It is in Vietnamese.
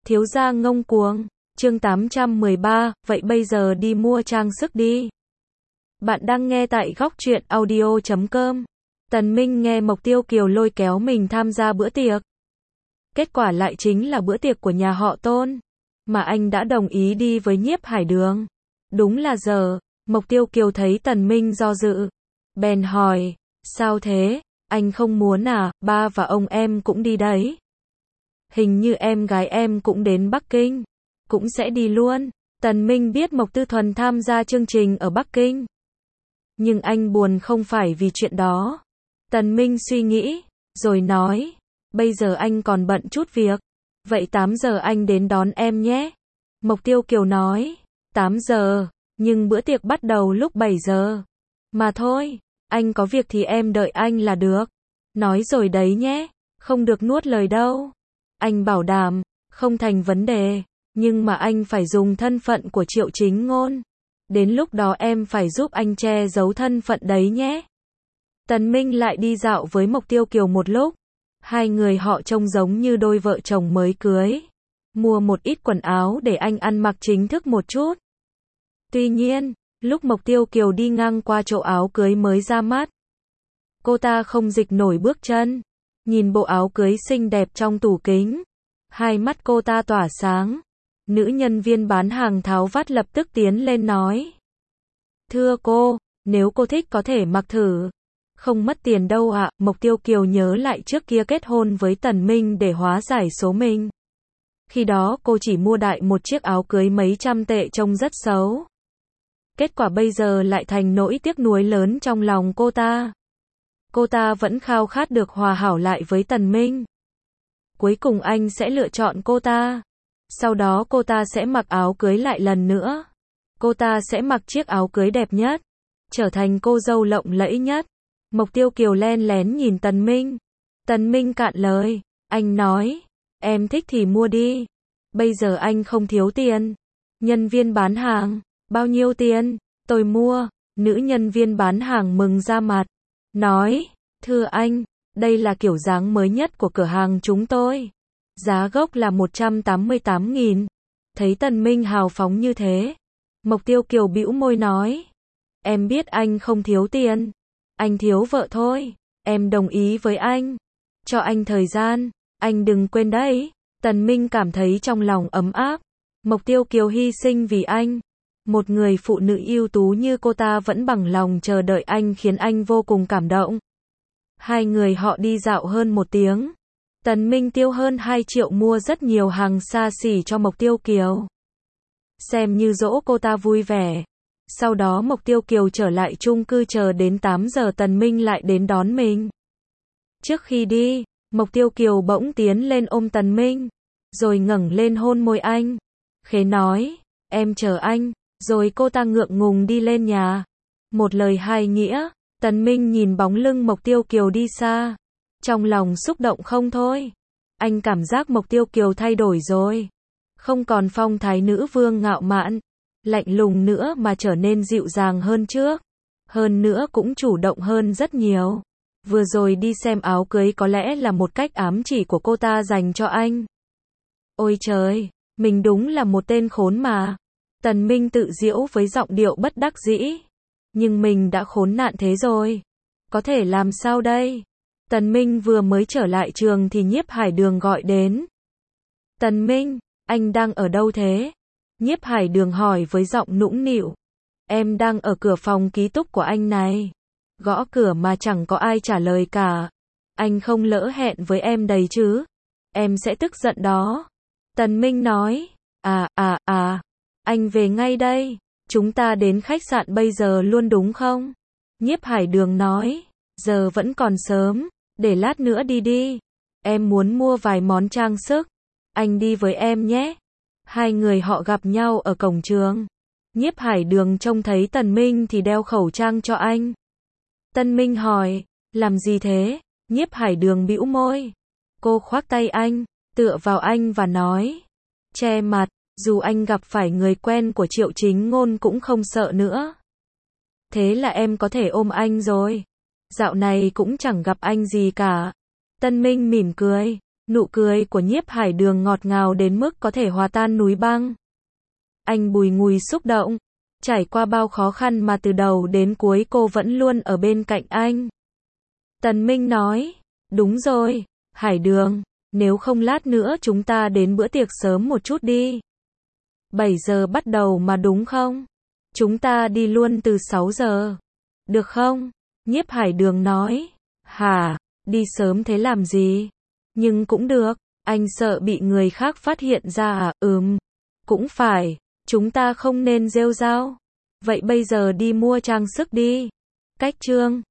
Thiếu gia ngông cuồng. Chương 813, vậy bây giờ đi mua trang sức đi. Bạn đang nghe tại góc truyện audio.com. Tần Minh nghe Mộc Tiêu Kiều lôi kéo mình tham gia bữa tiệc. Kết quả lại chính là bữa tiệc của nhà họ Tôn. Mà anh đã đồng ý đi với Nhiếp Hải Đường. Đúng là giờ, Mộc Tiêu Kiều thấy Tần Minh do dự. Bèn hỏi, sao thế, anh không muốn à, ba và ông em cũng đi đấy. Hình như em gái em cũng đến Bắc Kinh. Cũng sẽ đi luôn. Tần Minh biết Mộc Tư Thuần tham gia chương trình ở Bắc Kinh. Nhưng anh buồn không phải vì chuyện đó. Tần Minh suy nghĩ, rồi nói, bây giờ anh còn bận chút việc. Vậy 8 giờ anh đến đón em nhé. Mộc Tiêu Kiều nói, 8 giờ, nhưng bữa tiệc bắt đầu lúc 7 giờ. Mà thôi, anh có việc thì em đợi anh là được. Nói rồi đấy nhé, không được nuốt lời đâu. Anh bảo đảm, không thành vấn đề. Nhưng mà anh phải dùng thân phận của Triệu Chính Ngôn. Đến lúc đó em phải giúp anh che giấu thân phận đấy nhé. Tần Minh lại đi dạo với Mộc Tiêu Kiều một lúc. Hai người họ trông giống như đôi vợ chồng mới cưới. Mua một ít quần áo để anh ăn mặc chính thức một chút. Tuy nhiên, lúc Mộc Tiêu Kiều đi ngang qua chỗ áo cưới mới ra mắt, cô ta không dịch nổi bước chân. Nhìn bộ áo cưới xinh đẹp trong tủ kính, hai mắt cô ta tỏa sáng. Nữ nhân viên bán hàng tháo vát lập tức tiến lên nói, thưa cô, nếu cô thích có thể mặc thử. Không mất tiền đâu ạ. Mộc Tiêu Kiều nhớ lại trước kia kết hôn với Tần Minh để hóa giải số mình. Khi đó cô chỉ mua đại một chiếc áo cưới mấy trăm tệ trông rất xấu. Kết quả bây giờ lại thành nỗi tiếc nuối lớn trong lòng cô ta. Cô ta vẫn khao khát được hòa hảo lại với Tần Minh. Cuối cùng anh sẽ lựa chọn cô ta. Sau đó cô ta sẽ mặc áo cưới lại lần nữa. Cô ta sẽ mặc chiếc áo cưới đẹp nhất, trở thành cô dâu lộng lẫy nhất. Mộc Tiêu Kiều len lén nhìn Tần Minh. Tần Minh cạn lời. Anh nói, em thích thì mua đi. Bây giờ anh không thiếu tiền. Nhân viên bán hàng, bao nhiêu tiền? Tôi mua. Nữ nhân viên bán hàng mừng ra mặt. Nói, thưa anh, đây là kiểu dáng mới nhất của cửa hàng chúng tôi. Giá gốc là 188.000. Thấy Tần Minh hào phóng như thế, Mộc Tiêu Kiều bĩu môi nói, em biết anh không thiếu tiền. Anh thiếu vợ thôi. Em đồng ý với anh. Cho anh thời gian. Anh đừng quên đấy. Tần Minh cảm thấy trong lòng ấm áp. Mộc Tiêu Kiều hy sinh vì anh. Một người phụ nữ ưu tú như cô ta vẫn bằng lòng chờ đợi anh khiến anh vô cùng cảm động. Hai người họ đi dạo hơn 1 tiếng. Tần Minh tiêu hơn 2 triệu mua rất nhiều hàng xa xỉ cho Mộc Tiêu Kiều. Xem như dỗ cô ta vui vẻ. Sau đó Mộc Tiêu Kiều trở lại chung cư chờ đến 8 giờ Tần Minh lại đến đón mình. Trước khi đi, Mộc Tiêu Kiều bỗng tiến lên ôm Tần Minh, rồi ngẩng lên hôn môi anh. Khế nói, em chờ anh, rồi cô ta ngượng ngùng đi lên nhà. Một lời hai nghĩa, Tần Minh nhìn bóng lưng Mộc Tiêu Kiều đi xa. Trong lòng xúc động không thôi. Anh cảm giác Mộc Tiêu Kiều thay đổi rồi. Không còn phong thái nữ vương ngạo mạn, lạnh lùng nữa mà trở nên dịu dàng hơn trước. Hơn nữa cũng chủ động hơn rất nhiều. Vừa rồi đi xem áo cưới có lẽ là một cách ám chỉ của cô ta dành cho anh. Ôi trời, mình đúng là một tên khốn mà. Tần Minh tự giễu với giọng điệu bất đắc dĩ. Nhưng mình đã khốn nạn thế rồi. Có thể làm sao đây? Tần Minh vừa mới trở lại trường thì Nhiếp Hải Đường gọi đến. Tần Minh, anh đang ở đâu thế? Nhiếp Hải Đường hỏi với giọng nũng nịu. Em đang ở cửa phòng ký túc của anh này. Gõ cửa mà chẳng có ai trả lời cả. Anh không lỡ hẹn với em đấy chứ? Em sẽ tức giận đó. Tần Minh nói. Anh về ngay đây. Chúng ta đến khách sạn bây giờ luôn đúng không? Nhiếp Hải Đường nói. Giờ vẫn còn sớm. Để lát nữa đi đi. Em muốn mua vài món trang sức. Anh đi với em nhé. Hai người họ gặp nhau ở cổng trường. Nhiếp Hải Đường trông thấy Tần Minh thì đeo khẩu trang cho anh. Tần Minh hỏi, làm gì thế? Nhiếp Hải Đường bĩu môi. Cô khoác tay anh, tựa vào anh và nói, che mặt, dù anh gặp phải người quen của Triệu Chính Ngôn cũng không sợ nữa. Thế là em có thể ôm anh rồi. Dạo này cũng chẳng gặp anh gì cả. Tần Minh mỉm cười. Nụ cười của Nhiếp Hải Đường ngọt ngào đến mức có thể hòa tan núi băng. Anh bùi ngùi xúc động. Trải qua bao khó khăn mà từ đầu đến cuối cô vẫn luôn ở bên cạnh anh. Tần Minh nói, đúng rồi, Hải Đường, nếu không lát nữa chúng ta đến bữa tiệc sớm một chút đi. 7 giờ bắt đầu mà đúng không? Chúng ta đi luôn từ 6 giờ. Được không? Nhiếp Hải Đường nói. Hả? Đi sớm thế làm gì? Nhưng cũng được, anh sợ bị người khác phát hiện ra à? Cũng phải, chúng ta không nên rêu rao. Vậy bây giờ đi mua trang sức đi. Cách chương